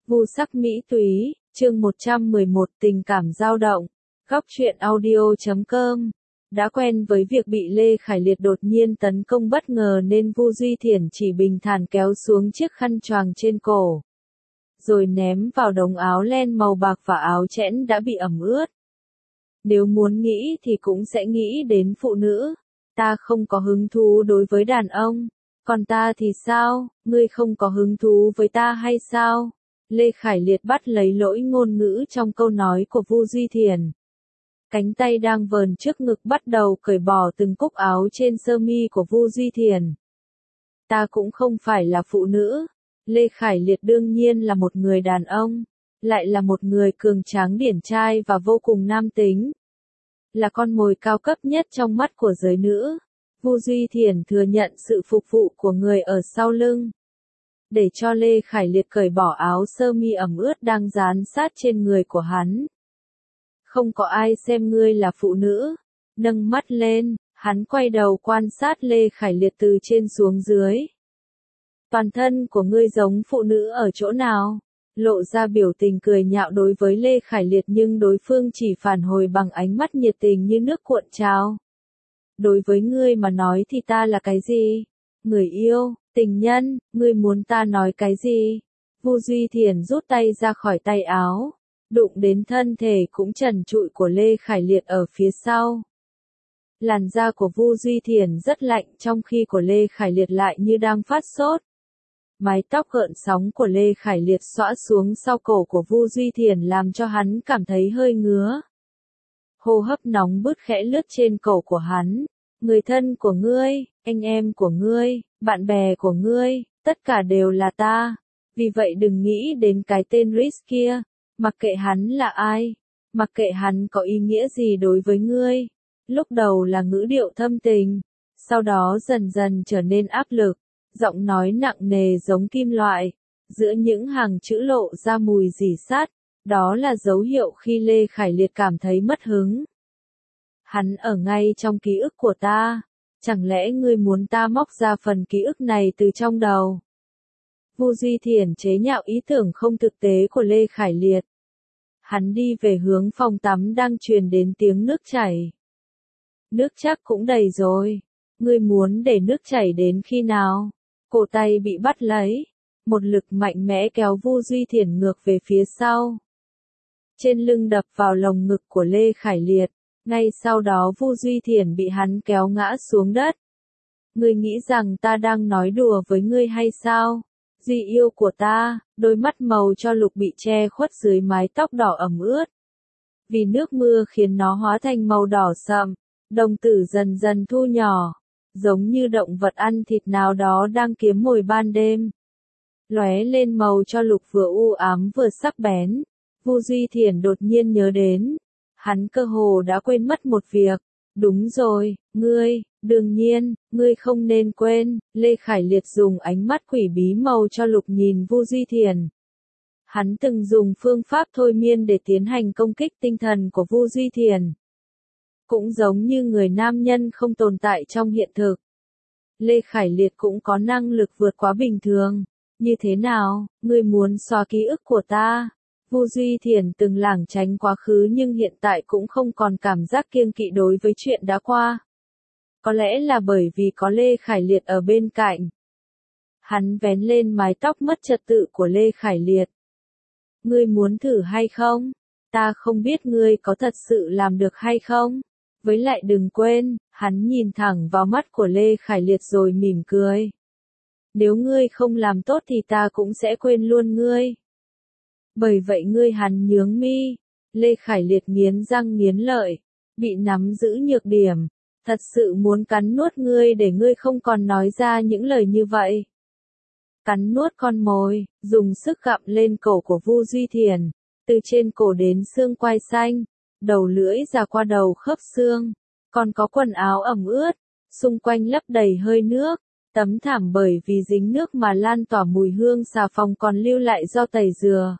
Vu sắc mỹ túy, chương 111 tình cảm dao động. Góc truyện audio.com. Đã quen với việc bị Lê Khải Liệt đột nhiên tấn công bất ngờ nên Vu Duy Thiển chỉ bình thản kéo xuống chiếc khăn choàng trên cổ, rồi ném vào đống áo len màu bạc và áo chẽn đã bị ẩm ướt. Nếu muốn nghĩ thì cũng sẽ nghĩ đến phụ nữ. Ta không có hứng thú đối với đàn ông. Còn ta thì sao, ngươi không có hứng thú với ta hay sao? Lê Khải Liệt bắt lấy lỗi ngôn ngữ trong câu nói của Vu Duy Thiển. Cánh tay đang vờn trước ngực bắt đầu cởi bỏ từng cúc áo trên sơ mi của Vu Duy Thiển. Ta cũng không phải là phụ nữ. Lê Khải Liệt đương nhiên là một người đàn ông, lại là một người cường tráng điển trai và vô cùng nam tính. Là con mồi cao cấp nhất trong mắt của giới nữ. Vu Duy Thiển thừa nhận sự phục vụ của người ở sau lưng, để cho Lê Khải Liệt cởi bỏ áo sơ mi ẩm ướt đang dán sát trên người của hắn. Không có ai xem ngươi là phụ nữ. Nâng mắt lên, hắn quay đầu quan sát Lê Khải Liệt từ trên xuống dưới. Toàn thân của ngươi giống phụ nữ ở chỗ nào? Lộ ra biểu tình cười nhạo đối với Lê Khải Liệt nhưng đối phương chỉ phản hồi bằng ánh mắt nhiệt tình như nước cuộn trào. Đối với ngươi mà nói thì ta là cái gì? Người yêu, tình nhân, ngươi muốn ta nói cái gì? Vu Duy Thiển rút tay ra khỏi tay áo, đụng đến thân thể cũng trần trụi của Lê Khải Liệt ở phía sau. Làn da của Vu Duy Thiển rất lạnh trong khi của Lê Khải Liệt lại như đang phát sốt. Mái tóc gợn sóng của Lê Khải Liệt xõa xuống sau cổ của Vu Duy Thiển làm cho hắn cảm thấy hơi ngứa. Hô hấp nóng bức khẽ lướt trên cổ của hắn. Người thân của ngươi, anh em của ngươi, bạn bè của ngươi, tất cả đều là ta. Vì vậy đừng nghĩ đến cái tên Rhys kia. Mặc kệ hắn là ai, mặc kệ hắn có ý nghĩa gì đối với ngươi. Lúc đầu là ngữ điệu thâm tình, sau đó dần dần trở nên áp lực, giọng nói nặng nề giống kim loại. Giữa những hàng chữ lộ ra mùi rỉ sắt, đó là dấu hiệu khi Lê Khải Liệt cảm thấy mất hứng. Hắn ở ngay trong ký ức của ta. Chẳng lẽ ngươi muốn ta móc ra phần ký ức này từ trong đầu? Vu Duy Thiển chế nhạo ý tưởng không thực tế của Lê Khải Liệt. Hắn đi về hướng phòng tắm đang truyền đến tiếng nước chảy. Nước chắc cũng đầy rồi. Ngươi muốn để nước chảy đến khi nào? Cổ tay bị bắt lấy. Một lực mạnh mẽ kéo Vu Duy Thiển ngược về phía sau. Trên lưng đập vào lồng ngực của Lê Khải Liệt. Ngay sau đó Vu Duy Thiển bị hắn kéo ngã xuống đất. Ngươi nghĩ rằng ta đang nói đùa với ngươi hay sao? Duy yêu của ta, đôi mắt màu cho lục bị che khuất dưới mái tóc đỏ ẩm ướt. Vì nước mưa khiến nó hóa thành màu đỏ sậm, đồng tử dần dần thu nhỏ, giống như động vật ăn thịt nào đó đang kiếm mồi ban đêm. Lóe lên màu cho lục vừa u ám vừa sắc bén. Vu Duy Thiển đột nhiên nhớ đến. Hắn cơ hồ đã quên mất một việc. Đúng rồi, đương nhiên, ngươi không nên quên. Lê Khải Liệt dùng ánh mắt quỷ bí màu cho lục nhìn Vu Duy Thiển. Hắn từng dùng phương pháp thôi miên để tiến hành công kích tinh thần của Vu Duy Thiển. Cũng giống như người nam nhân không tồn tại trong hiện thực. Lê Khải Liệt cũng có năng lực vượt quá bình thường. Như thế nào, ngươi muốn xóa ký ức của ta? Vu Duy Thiển từng lảng tránh quá khứ nhưng hiện tại cũng không còn cảm giác kiêng kỵ đối với chuyện đã qua. Có lẽ là bởi vì có Lê Khải Liệt ở bên cạnh. Hắn vén lên mái tóc mất trật tự của Lê Khải Liệt. Ngươi muốn thử hay không? Ta không biết ngươi có thật sự làm được hay không? Với lại đừng quên, hắn nhìn thẳng vào mắt của Lê Khải Liệt rồi mỉm cười. Nếu ngươi không làm tốt thì ta cũng sẽ quên luôn ngươi. Bởi vậy ngươi, hắn nhướng mi. Lê Khải Liệt nghiến răng nghiến lợi, bị nắm giữ nhược điểm. Thật sự muốn cắn nuốt ngươi để ngươi không còn nói ra những lời như vậy. Cắn nuốt con mồi, dùng sức gặm lên cổ của Vu Duy Thiển, từ trên cổ đến xương quai xanh, đầu lưỡi ra qua đầu khớp xương, còn có quần áo ẩm ướt, xung quanh lấp đầy hơi nước, tấm thảm bởi vì dính nước mà lan tỏa mùi hương xà phòng còn lưu lại do tẩy dừa.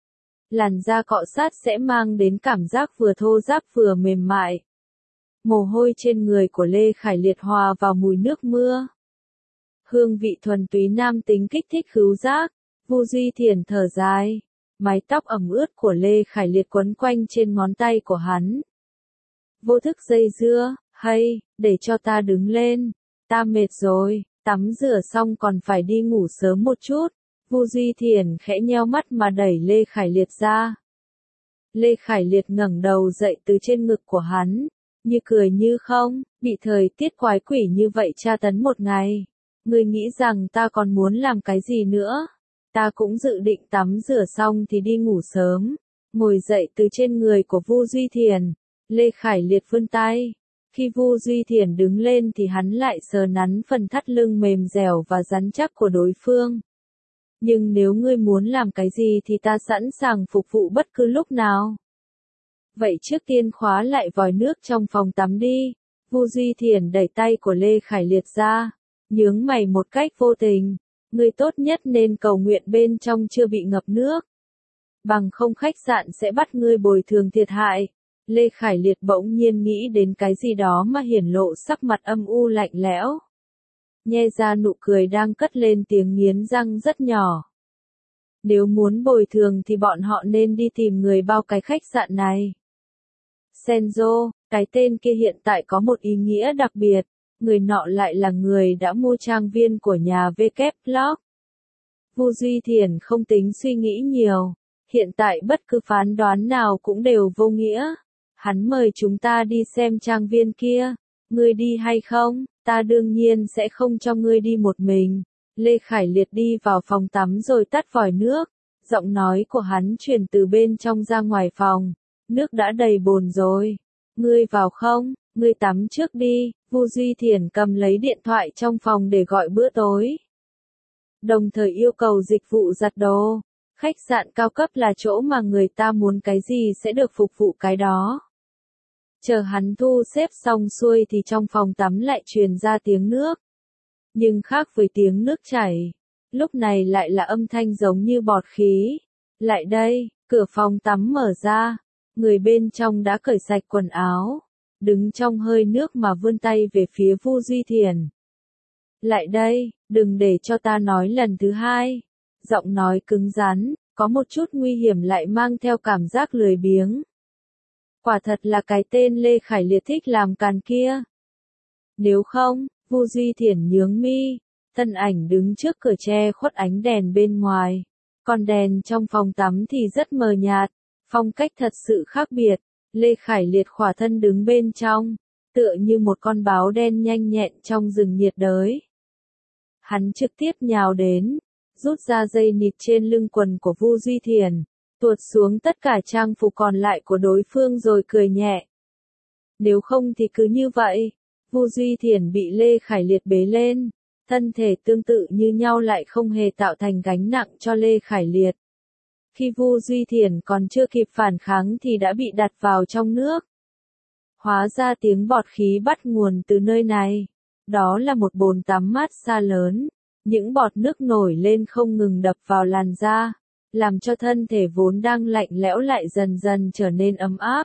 Làn da cọ sát sẽ mang đến cảm giác vừa thô ráp vừa mềm mại. Mồ hôi trên người của Lê Khải Liệt hòa vào mùi nước mưa. Hương vị thuần túy nam tính kích thích khứu giác. Vu Duy Thiển thở dài. Mái tóc ẩm ướt của Lê Khải Liệt quấn quanh trên ngón tay của hắn. Vô thức dây dưa, hay, để cho ta đứng lên, ta mệt rồi, tắm rửa xong còn phải đi ngủ sớm một chút. Vu Duy Thiền khẽ nheo mắt mà đẩy Lê Khải Liệt ra. Lê Khải Liệt ngẩng đầu dậy từ trên ngực của hắn, như cười như không, bị thời tiết quái quỷ như vậy tra tấn một ngày. Ngươi nghĩ rằng ta còn muốn làm cái gì nữa? Ta cũng dự định tắm rửa xong thì đi ngủ sớm. Ngồi dậy từ trên người của Vu Duy Thiền, Lê Khải Liệt vươn tay. Khi Vu Duy Thiền đứng lên thì hắn lại sờ nắn phần thắt lưng mềm dẻo và rắn chắc của đối phương. Nhưng nếu ngươi muốn làm cái gì thì ta sẵn sàng phục vụ bất cứ lúc nào. Vậy trước tiên khóa lại vòi nước trong phòng tắm đi. Vu Duy Thiền đẩy tay của Lê Khải Liệt ra, nhướng mày một cách vô tình. Ngươi tốt nhất nên cầu nguyện bên trong chưa bị ngập nước. Bằng không khách sạn sẽ bắt ngươi bồi thường thiệt hại. Lê Khải Liệt bỗng nhiên nghĩ đến cái gì đó mà hiển lộ sắc mặt âm u lạnh lẽo. Nhe ra nụ cười đang cất lên tiếng nghiến răng rất nhỏ. Nếu muốn bồi thường thì bọn họ nên đi tìm người bao cái khách sạn này. Senzo, cái tên kia hiện tại có một ý nghĩa đặc biệt. Người nọ lại là người đã mua trang viên của nhà W. Vu Duy Thiền không tính suy nghĩ nhiều. Hiện tại bất cứ phán đoán nào cũng đều vô nghĩa. Hắn mời chúng ta đi xem trang viên kia. Ngươi đi hay không? Ta đương nhiên sẽ không cho ngươi đi một mình. Lê Khải Liệt đi vào phòng tắm rồi tắt vòi nước. Giọng nói của hắn truyền từ bên trong ra ngoài phòng. Nước đã đầy bồn rồi. Ngươi vào không? Ngươi tắm trước đi. Vu Duy Thiền cầm lấy điện thoại trong phòng để gọi bữa tối. Đồng thời yêu cầu dịch vụ giặt đồ. Khách sạn cao cấp là chỗ mà người ta muốn cái gì sẽ được phục vụ cái đó. Chờ hắn thu xếp xong xuôi thì trong phòng tắm lại truyền ra tiếng nước. Nhưng khác với tiếng nước chảy, lúc này lại là âm thanh giống như bọt khí. Lại đây, cửa phòng tắm mở ra, người bên trong đã cởi sạch quần áo, đứng trong hơi nước mà vươn tay về phía Vu Duy Thiền. Lại đây, đừng để cho ta nói lần thứ hai. Giọng nói cứng rắn, có một chút nguy hiểm lại mang theo cảm giác lười biếng. Quả thật là cái tên Lê Khải Liệt thích làm càn kia. Nếu không, Vu Duy Thiền nhướng mi, thân ảnh đứng trước cửa che khuất ánh đèn bên ngoài. Còn đèn trong phòng tắm thì rất mờ nhạt, phong cách thật sự khác biệt. Lê Khải Liệt khỏa thân đứng bên trong, tựa như một con báo đen nhanh nhẹn trong rừng nhiệt đới. Hắn trực tiếp nhào đến, rút ra dây nịt trên lưng quần của Vu Duy Thiền, tuột xuống tất cả trang phục còn lại của đối phương rồi cười nhẹ. Nếu không thì cứ như vậy. Vu Duy Thiền bị Lê Khải Liệt bế lên, thân thể tương tự như nhau lại không hề tạo thành gánh nặng cho Lê Khải Liệt. Khi Vu Duy Thiền còn chưa kịp phản kháng thì đã bị đặt vào trong nước. Hóa ra tiếng bọt khí bắt nguồn từ nơi này. Đó là một bồn tắm mát xa lớn. Những bọt nước nổi lên không ngừng đập vào làn da, làm cho thân thể vốn đang lạnh lẽo lại dần dần trở nên ấm áp.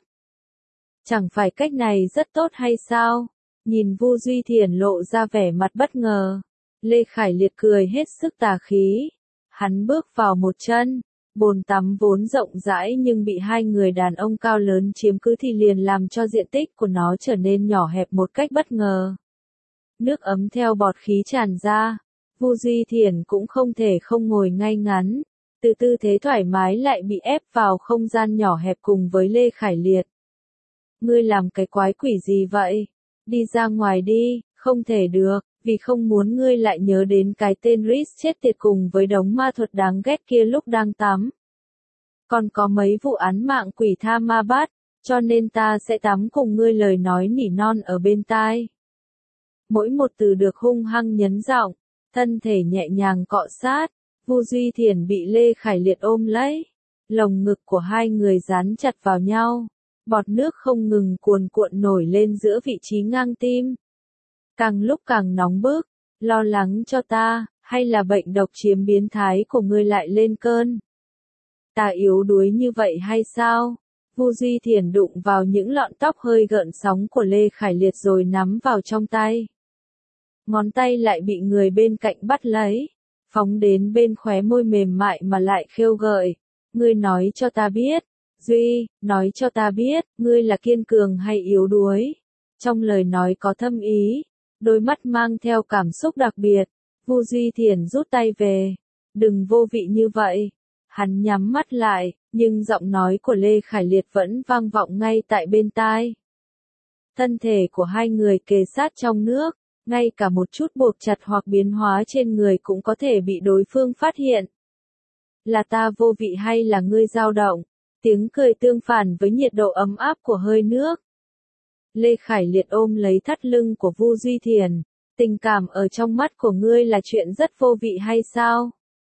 Chẳng phải cách này rất tốt hay sao? Nhìn Vu Duy Thiền lộ ra vẻ mặt bất ngờ. Lê Khải Liệt cười hết sức tà khí. Hắn bước vào một chân. Bồn tắm vốn rộng rãi nhưng bị hai người đàn ông cao lớn chiếm cứ thì liền làm cho diện tích của nó trở nên nhỏ hẹp một cách bất ngờ. Nước ấm theo bọt khí tràn ra. Vu Duy Thiền cũng không thể không ngồi ngay ngắn. Từ tư thế thoải mái lại bị ép vào không gian nhỏ hẹp cùng với Lê Khải Liệt. Ngươi làm cái quái quỷ gì vậy? Đi ra ngoài đi, không thể được, vì không muốn ngươi lại nhớ đến cái tên Rhys chết tiệt cùng với đống ma thuật đáng ghét kia lúc đang tắm. Còn có mấy vụ án mạng quỷ tha ma bát, cho nên ta sẽ tắm cùng ngươi, lời nói nỉ non ở bên tai. Mỗi một từ được hung hăng nhấn giọng, thân thể nhẹ nhàng cọ sát. Vu Duy Thiền bị Lê Khải Liệt ôm lấy, lồng ngực của hai người dán chặt vào nhau, bọt nước không ngừng cuồn cuộn nổi lên giữa vị trí ngang tim. Càng lúc càng nóng bức, lo lắng cho ta, hay là bệnh độc chiếm biến thái của ngươi lại lên cơn? Ta yếu đuối như vậy hay sao? Vu Duy Thiền đụng vào những lọn tóc hơi gợn sóng của Lê Khải Liệt rồi nắm vào trong tay. Ngón tay lại bị người bên cạnh bắt lấy, phóng đến bên khóe môi mềm mại mà lại khêu gợi. ngươi nói cho ta biết. Duy, nói cho ta biết, ngươi là kiên cường hay yếu đuối. Trong lời nói có thâm ý, đôi mắt mang theo cảm xúc đặc biệt. Vu Duy Thiển rút tay về. Đừng vô vị như vậy. Hắn nhắm mắt lại, nhưng giọng nói của Lê Khải Liệt vẫn vang vọng ngay tại bên tai. Thân thể của hai người kề sát trong nước, ngay cả một chút buộc chặt hoặc biến hóa trên người cũng có thể bị đối phương phát hiện. Là ta vô vị hay là ngươi dao động? Tiếng cười tương phản với nhiệt độ ấm áp của hơi nước. Lê Khải Liệt ôm lấy thắt lưng của Vu Duy Thiển. Tình cảm ở trong mắt của ngươi là chuyện rất vô vị hay sao?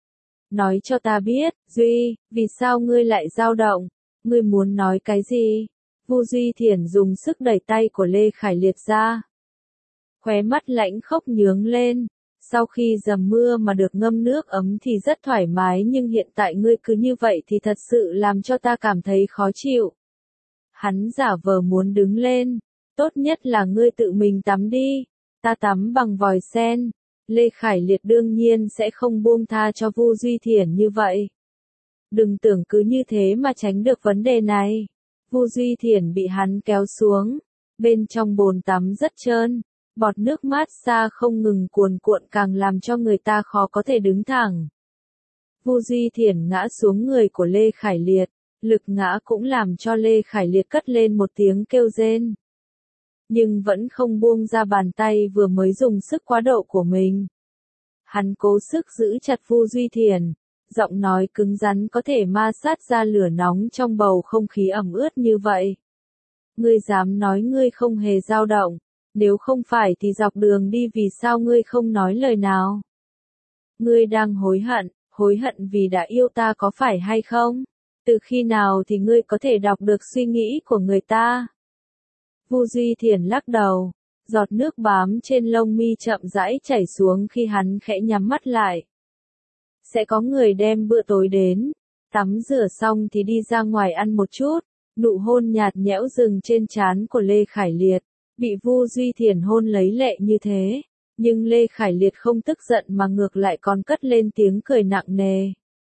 Nói cho ta biết, Duy, vì sao ngươi lại dao động? Ngươi muốn nói cái gì? Vu Duy Thiển dùng sức đẩy tay của Lê Khải Liệt ra. Khóe mắt lãnh khốc nhướng lên. Sau khi dầm mưa mà được ngâm nước ấm thì rất thoải mái, nhưng hiện tại ngươi cứ như vậy thì thật sự làm cho ta cảm thấy khó chịu. Hắn giả vờ muốn đứng lên. Tốt nhất là ngươi tự mình tắm đi. Ta tắm bằng vòi sen. Lê Khải Liệt đương nhiên sẽ không buông tha cho Vu Duy Thiển như vậy. Đừng tưởng cứ như thế mà tránh được vấn đề này. Vu Duy Thiển bị hắn kéo xuống. Bên trong bồn tắm rất trơn. Bọt nước mát xa không ngừng cuồn cuộn càng làm cho người ta khó có thể đứng thẳng. Vu Duy Thiển ngã xuống người của Lê Khải Liệt. Lực ngã cũng làm cho Lê Khải Liệt cất lên một tiếng kêu rên. Nhưng vẫn không buông ra bàn tay vừa mới dùng sức quá độ của mình. Hắn cố sức giữ chặt Vu Duy Thiển. Giọng nói cứng rắn có thể ma sát ra lửa nóng trong bầu không khí ẩm ướt như vậy. Ngươi dám nói ngươi không hề dao động. Nếu không phải thì dọc đường đi vì sao ngươi không nói lời nào? Ngươi đang hối hận vì đã yêu ta có phải hay không? Từ khi nào thì ngươi có thể đọc được suy nghĩ của người ta? Vu Duy Thiển lắc đầu, giọt nước bám trên lông mi chậm rãi chảy xuống khi hắn khẽ nhắm mắt lại. Sẽ có người đem bữa tối đến, tắm rửa xong thì đi ra ngoài ăn một chút. Nụ hôn nhạt nhẽo dừng trên trán của Lê Khải Liệt. Bị Vu Duy Thiển hôn lấy lệ như thế, nhưng Lê Khải Liệt không tức giận mà ngược lại còn cất lên tiếng cười nặng nề.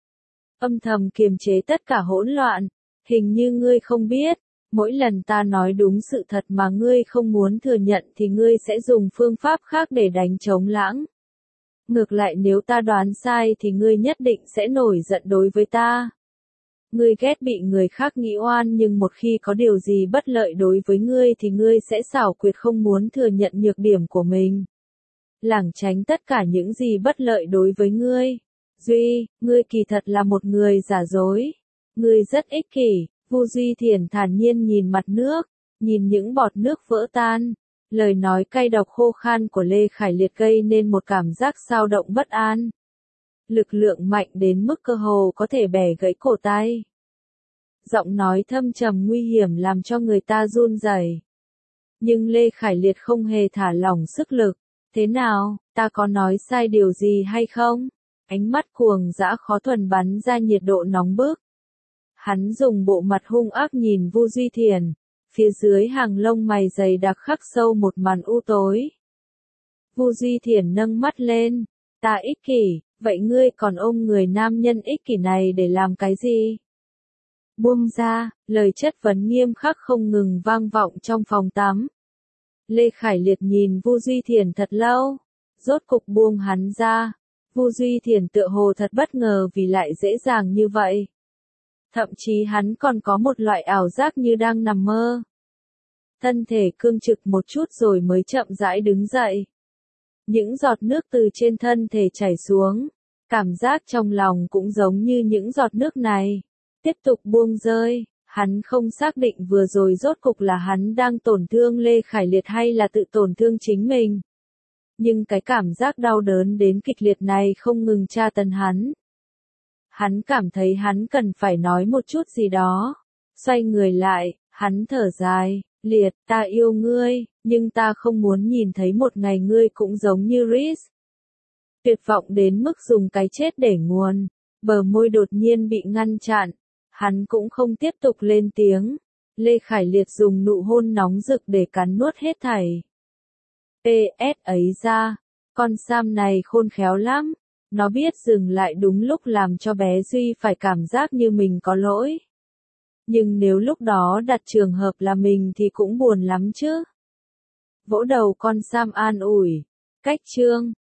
Âm thầm kiềm chế tất cả hỗn loạn, hình như ngươi không biết, mỗi lần ta nói đúng sự thật mà ngươi không muốn thừa nhận thì ngươi sẽ dùng phương pháp khác để đánh trống lãng. Ngược lại nếu ta đoán sai thì ngươi nhất định sẽ nổi giận đối với ta. Ngươi ghét bị người khác nghĩ oan nhưng một khi có điều gì bất lợi đối với ngươi thì ngươi sẽ xảo quyệt không muốn thừa nhận nhược điểm của mình. Lảng tránh tất cả những gì bất lợi đối với ngươi. Duy, ngươi kỳ thật là một người giả dối. Ngươi rất ích kỷ. Vu Duy Thiển thản nhiên nhìn mặt nước, nhìn những bọt nước vỡ tan. Lời nói cay độc khô khan của Lê Khải Liệt gây nên một cảm giác xao động bất an. Lực lượng mạnh đến mức cơ hồ có thể bẻ gãy cổ tay. Giọng nói thâm trầm nguy hiểm làm cho người ta run rẩy. Nhưng Lê Khải Liệt không hề thả lỏng sức lực. Thế nào, ta có nói sai điều gì hay không? Ánh mắt cuồng dã khó thuần bắn ra nhiệt độ nóng bức. Hắn dùng bộ mặt hung ác nhìn Vu Duy Thiển. Phía dưới hàng lông mày dày đặc khắc sâu một màn u tối. Vu Duy Thiển nâng mắt lên. Ta ích kỷ, vậy ngươi còn ôm người nam nhân ích kỷ này để làm cái gì? Buông ra, lời chất vấn nghiêm khắc không ngừng vang vọng trong phòng tắm. Lê Khải Liệt nhìn Vu Duy Thiển thật lâu, rốt cục buông hắn ra. Vu Duy Thiển tựa hồ thật bất ngờ vì lại dễ dàng như vậy. Thậm chí hắn còn có một loại ảo giác như đang nằm mơ. Thân thể cương trực một chút rồi mới chậm rãi đứng dậy. Những giọt nước từ trên thân thể chảy xuống. Cảm giác trong lòng cũng giống như những giọt nước này. Tiếp tục buông rơi, hắn không xác định vừa rồi rốt cục là hắn đang tổn thương Lê Khải Liệt hay là tự tổn thương chính mình. Nhưng cái cảm giác đau đớn đến kịch liệt này không ngừng tra tấn hắn. Hắn cảm thấy hắn cần phải nói một chút gì đó. Xoay người lại, hắn thở dài, Liệt, ta yêu ngươi, nhưng ta không muốn nhìn thấy một ngày ngươi cũng giống như Rhys. Tuyệt vọng đến mức dùng cái chết để nguồn, bờ môi đột nhiên bị ngăn chặn. Hắn cũng không tiếp tục lên tiếng. Lê Khải Liệt dùng nụ hôn nóng rực để cắn nuốt hết thảy. PS ấy ra, con Sam này khôn khéo lắm. Nó biết dừng lại đúng lúc làm cho bé Duy phải cảm giác như mình có lỗi. Nhưng nếu lúc đó đặt trường hợp là mình thì cũng buồn lắm chứ. Vỗ đầu con Sam an ủi. Cách chương